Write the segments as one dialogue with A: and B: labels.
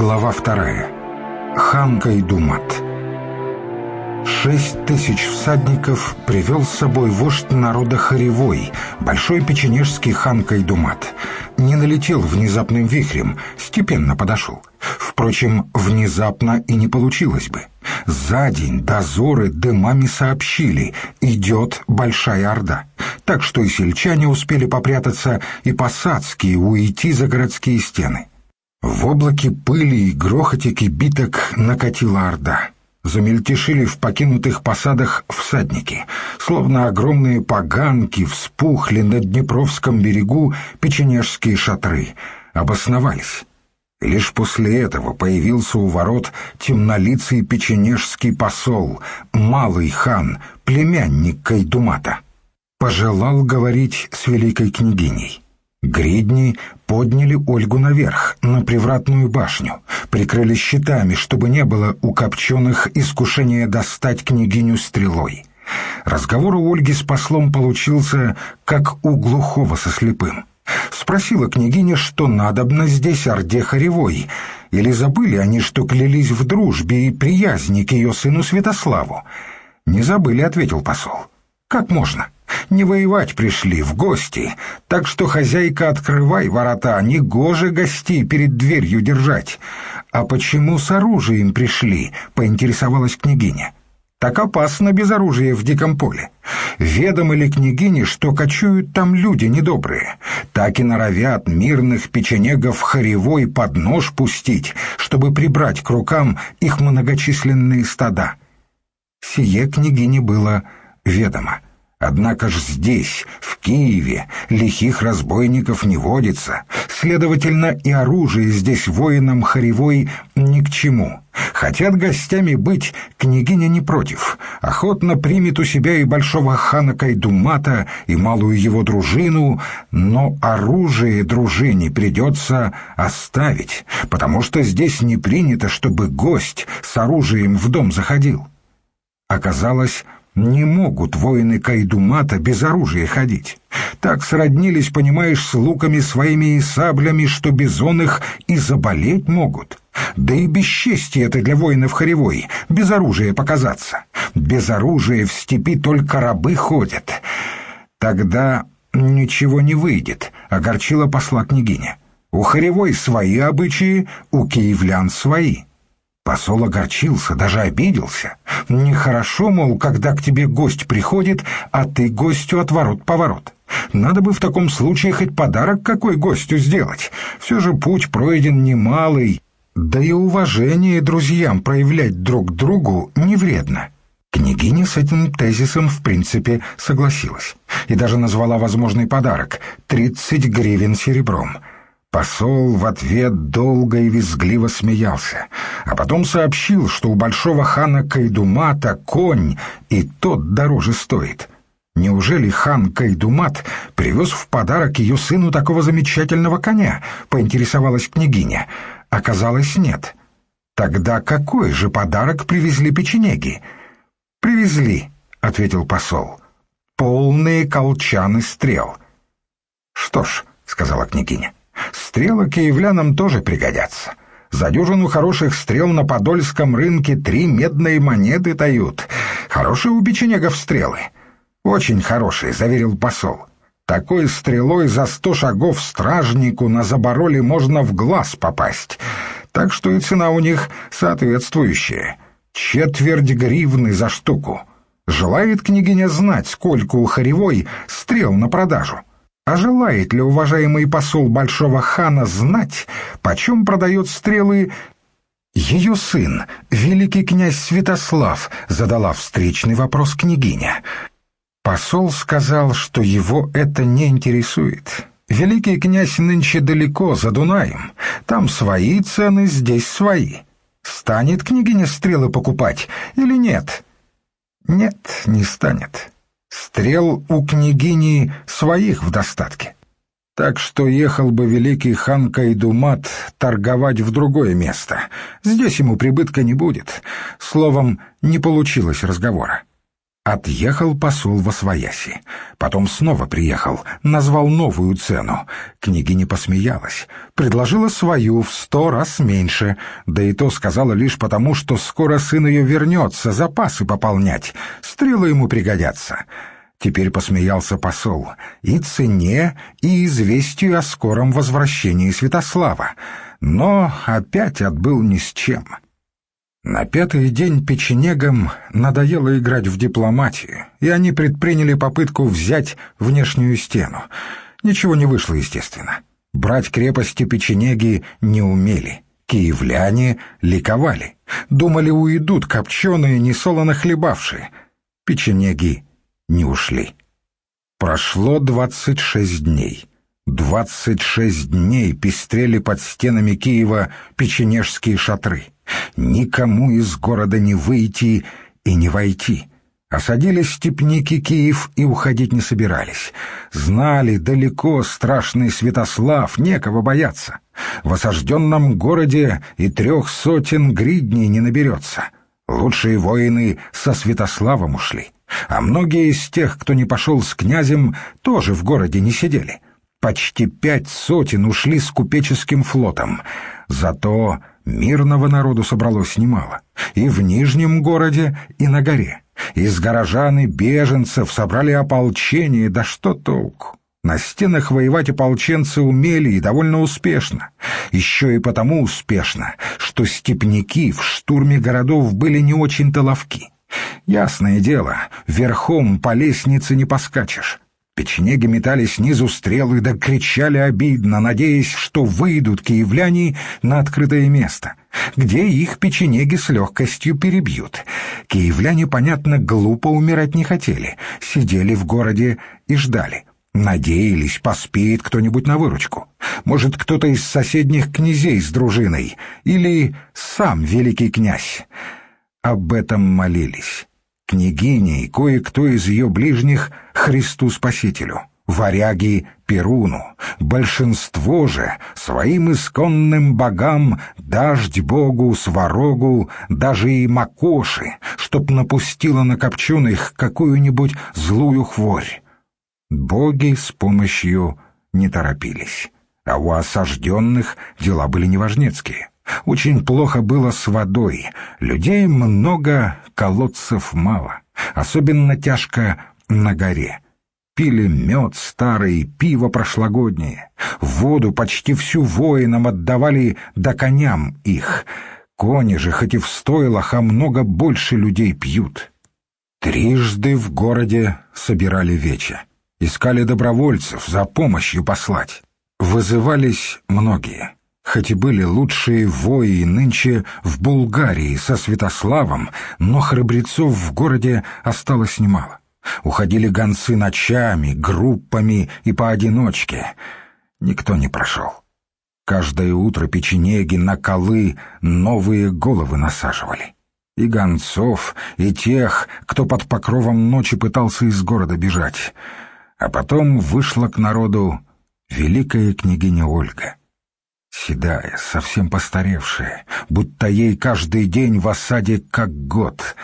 A: Глава 2. Хан Кайдумат. 6000 всадников привел с собой вождь народа Хоревой, большой печенежский хан Кайдумат. Не налетел внезапным вихрем, степенно подошел. Впрочем, внезапно и не получилось бы. За день дозоры дымами сообщили: идет большая орда. Так что и сельчане успели попрятаться, и посадские уйти за городские стены. В облаке пыли и грохоте кибиток накатила орда. Замельтешили в покинутых посадах всадники. Словно огромные поганки вспухли на Днепровском берегу печенежские шатры. Обосновались. Лишь после этого появился у ворот темнолицый печенежский посол, малый хан, племянник Кайдумата. Пожелал говорить с великой княгиней. Гридни подняли Ольгу наверх, на привратную башню, прикрыли щитами, чтобы не было у копченых искушения достать княгиню стрелой. Разговор у Ольги с послом получился, как у глухого со слепым. Спросила княгиня, что надобно здесь орде Хоревой, или забыли они, что клялись в дружбе и приязни к ее сыну Святославу. «Не забыли», — ответил посол. «Как можно? Не воевать пришли, в гости, так что, хозяйка, открывай ворота, негоже гостей перед дверью держать». «А почему с оружием пришли?» — поинтересовалась княгиня. «Так опасно без оружия в диком поле. Ведомо ли княгине, что кочуют там люди недобрые? Так и норовят мирных печенегов Хоревой под нож пустить, чтобы прибрать к рукам их многочисленные стада». Сие княгине было ведомо. Однако ж здесь, в Киеве, лихих разбойников не водится, следовательно, и оружие здесь воинам Хоревой ни к чему. Хотят гостями быть, княгиня не против, охотно примет у себя и большого хана Кайдумата, и малую его дружину, но оружие дружине придется оставить, потому что здесь не принято, чтобы гость с оружием в дом заходил. Оказалось, не могут воины Кайдумата без оружия ходить. Так сроднились, понимаешь, с луками своими и саблями, что без их и заболеть могут. Да и бесчестье это для воинов Хоревой, без оружия показаться. Без оружия в степи только рабы ходят. Тогда ничего не выйдет, огорчила посла княгиня. У Хоревой свои обычаи, у киевлян свои. Посол огорчился, даже обиделся. Нехорошо, мол, когда к тебе гость приходит, а ты гостю отворот-поворот. Надо бы в таком случае хоть подарок какой гостю сделать. Все же путь пройден немалый. Да и уважение друзьям проявлять друг другу не вредно. Княгиня с этим тезисом в принципе согласилась. И даже назвала возможный подарок — 30 гривен серебром. Посол в ответ долго и визгливо смеялся, а потом сообщил, что у большого хана Кайдумата конь, и тот дороже стоит. Неужели хан Кайдумат привез в подарок ее сыну такого замечательного коня, поинтересовалась княгиня. Оказалось, нет. Тогда какой же подарок привезли печенеги? «Привезли», — ответил посол, — «полные колчаны стрел». «Что ж», — сказала княгиня, — «стрелы киевлянам тоже пригодятся. За дюжину хороших стрел на подольском рынке 3 медные монеты дают. Хорошие у печенегов стрелы». «Очень хорошие», — заверил посол. «Такой стрелой за 100 шагов стражнику на забороле можно в глаз попасть. Так что и цена у них соответствующая. 250 гривны за штуку. Желает княгиня знать, сколько у Хоревой стрел на продажу? А желает ли уважаемый посол большого хана знать, почем продает стрелы ее сын, великий князь Святослав?» задала встречный вопрос княгиня. Посол сказал, что его это не интересует. Великий князь нынче далеко, за Дунаем. Там свои цены, здесь свои. Станет княгиня стрелы покупать или нет? Нет, не станет. Стрел у княгини своих в достатке. Так что ехал бы великий хан Кайдумат торговать в другое место. Здесь ему прибытка не будет. Словом, не получилось разговора. Отъехал посол восвояси. Потом снова приехал, назвал новую цену. Княгиня посмеялась, предложила свою в 100 раз меньше, да и то сказала лишь потому, что скоро сын ее вернется, запасы пополнять, стрелы ему пригодятся. Теперь посмеялся посол и цене, и известию о скором возвращении Святослава, но опять отбыл ни с чем. На 5-й день печенегам надоело играть в дипломатию, и они предприняли попытку взять внешнюю стену. Ничего не вышло, естественно. Брать крепости печенеги не умели. Киевляне ликовали. Думали, уйдут копченые, несолоно хлебавшие. Печенеги не ушли. Прошло 26 дней. 26 дней пестрели под стенами Киева печенежские шатры. Никому из города не выйти и не войти. Осадили степники Киев и уходить не собирались. Знали, далеко страшный Святослав, некого бояться. В осажденном городе и 300 гридней не наберется. Лучшие воины со Святославом ушли. А многие из тех, кто не пошел с князем, тоже в городе не сидели. Почти 500 ушли с купеческим флотом. Зато мирного народу собралось немало. И в Нижнем городе, и на горе. Из горожан и беженцев собрали ополчение, да что толку? На стенах воевать ополченцы умели и довольно успешно. Еще и потому успешно, что степняки в штурме городов были не очень-то ловки. Ясное дело, верхом по лестнице не поскачешь. Печенеги метали снизу стрелы да кричали обидно, надеясь, что выйдут киевляне на открытое место, где их печенеги с легкостью перебьют. Киевляне, понятно, глупо умирать не хотели, сидели в городе и ждали. Надеялись, поспеет кто-нибудь на выручку. Может, кто-то из соседних князей с дружиной, или сам великий князь. Об этом молились. Княгиня и кое-кто из ее ближних Христу Спасителю, варяги Перуну, большинство же своим исконным богам, дождь богу, сварогу, даже и макоши, чтоб напустила на копченых какую-нибудь злую хворь. Боги с помощью не торопились, а у осажденных дела были неважнецкие. Очень плохо было с водой, людей много, колодцев мало, особенно тяжко на горе. Пили мед старый, пиво прошлогоднее, воду почти всю воинам отдавали да коням их. Кони же, хоть и в стойлах, а много больше людей пьют. Трижды в городе собирали веча, искали добровольцев за помощью послать. Вызывались многие. Хоть и были лучшие вои нынче в Булгарии со Святославом, но храбрецов в городе осталось немало. Уходили гонцы ночами, группами и поодиночке. Никто не прошел. Каждое утро печенеги на колы новые головы насаживали. И гонцов, и тех, кто под покровом ночи пытался из города бежать. А потом вышла к народу великая княгиня Ольга. Седая, совсем постаревшая, будто ей каждый день в осаде как год.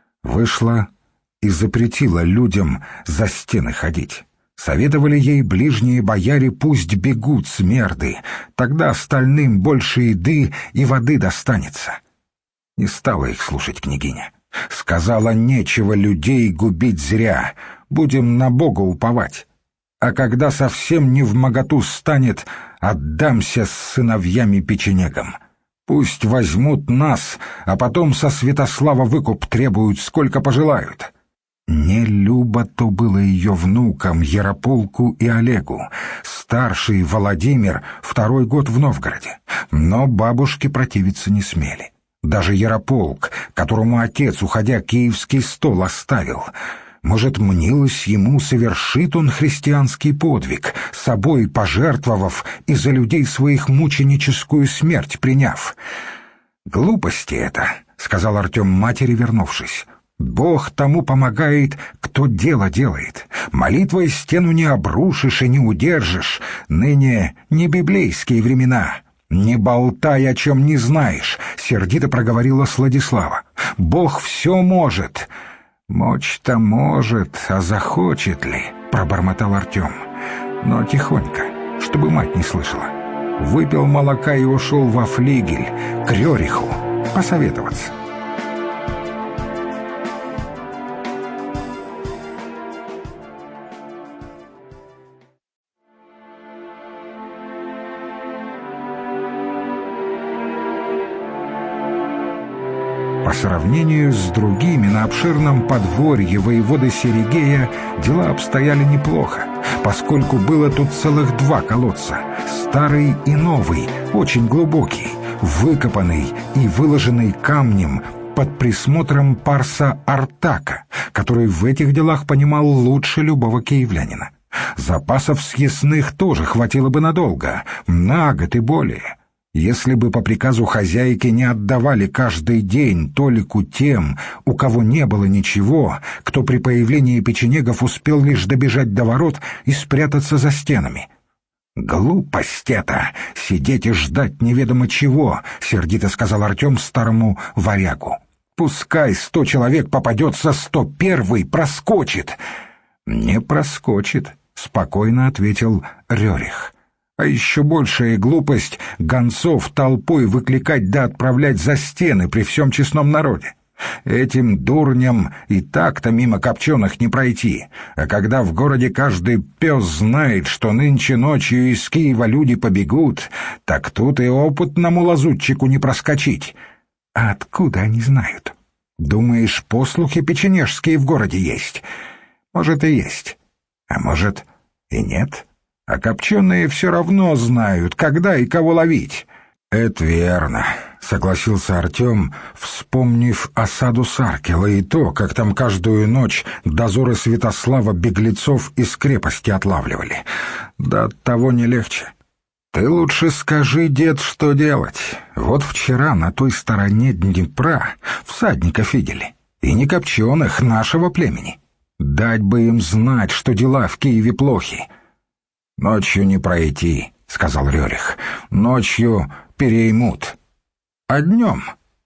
A: Вышла и запретила людям за стены ходить. Советовали ей ближние бояре, пусть бегут с Мерды, тогда остальным больше еды и воды достанется. Не стала их слушать княгиня. Сказала, нечего людей губить зря, будем на Бога уповать. А когда совсем невмоготу станет, отдамся с сыновьями-печенегам. Пусть возьмут нас, а потом со Святослава выкуп требуют, сколько пожелают. Не любо то было ее внукам Ярополку и Олегу. Старший Владимир 2-й год в Новгороде, но бабушки противиться не смели. Даже Ярополк, которому отец, уходя, киевский стол оставил. Может, мнилось ему, совершит он христианский подвиг, собой пожертвовав и за людей своих мученическую смерть приняв. «Глупости это», — сказал Артем матери, вернувшись. «Бог тому помогает, кто дело делает. Молитвой стену не обрушишь и не удержишь. Ныне не библейские времена». «Не болтай, о чем не знаешь», — сердито проговорила Сладислава. «Бог все может». «Мочь-то может, а захочет ли?» — пробормотал Артем. Но тихонько, чтобы мать не слышала. Выпил молока и ушел во флигель, к Рериху, посоветоваться. По сравнению с другими на обширном подворье воеводы Серегея дела обстояли неплохо, поскольку было тут целых 2 колодца, старый и новый, очень глубокий, выкопанный и выложенный камнем под присмотром парса Артака, который в этих делах понимал лучше любого киевлянина. Запасов съестных тоже хватило бы надолго, на год и более. Если бы по приказу хозяйки не отдавали каждый день толику тем, у кого не было ничего, кто при появлении печенегов успел лишь добежать до ворот и спрятаться за стенами. «Глупость это! Сидеть и ждать неведомо чего!» — сердито сказал Артем старому варягу. «Пускай 100 человек попадется, 101-й проскочит!» «Не проскочит», — спокойно ответил Рерих. А еще большая глупость — гонцов толпой выкликать да отправлять за стены при всем честном народе. Этим дурням и так-то мимо копченых не пройти, а когда в городе каждый пес знает, что нынче ночью из Киева люди побегут, так тут и опытному лазутчику не проскочить. А откуда они знают? Думаешь, послухи печенежские в городе есть? Может, и есть, а может, и нет. А копченые все равно знают, когда и кого ловить. «Это верно», — согласился Артем, вспомнив осаду Саркела и то, как там каждую ночь дозоры Святослава беглецов из крепости отлавливали. Да оттого не легче. «Ты лучше скажи, дед, что делать. Вот вчера на той стороне Днепра всадников видели, и не копченых, нашего племени. Дать бы им знать, что дела в Киеве плохи». «Ночью не пройти», — сказал Рерих. «Ночью переймут. А днем?»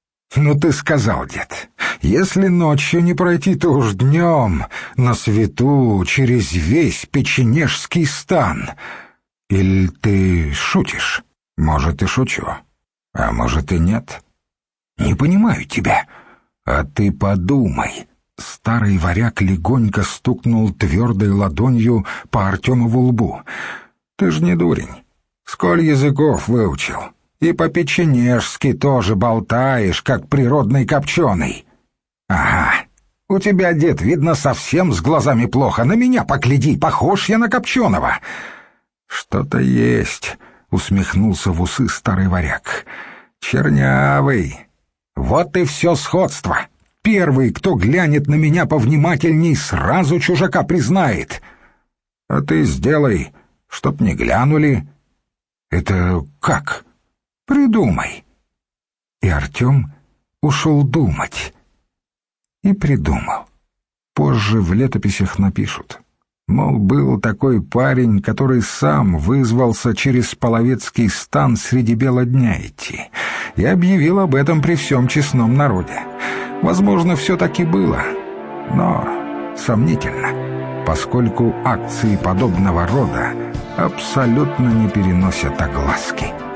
A: «Ну ты сказал, дед, если ночью не пройти, то уж днем, на свету, через весь печенежский стан». «Или ты шутишь?» «Может, и шучу, а может, и нет». «Не понимаю тебя». «А ты подумай». Старый варяг легонько стукнул твердой ладонью по Артемову лбу. «Ты ж не дурень. Сколь языков выучил. И по-печенежски тоже болтаешь, как природный копченый». «Ага. У тебя, дед, видно, совсем с глазами плохо. На меня погляди, похож я на копченого». «Что-то есть», — усмехнулся в усы старый варяг. «Чернявый. Вот и все сходство. Первый, кто глянет на меня повнимательней, сразу чужака признает. А ты сделай, чтоб не глянули». «Это как?» «Придумай». И Артем ушел думать. И придумал. Позже в летописях напишут. Мол, был такой парень, который сам вызвался через половецкий стан среди бела дня идти и объявил об этом при всем честном народе. Возможно, все таки было, но сомнительно, поскольку акции подобного рода абсолютно не переносят огласки.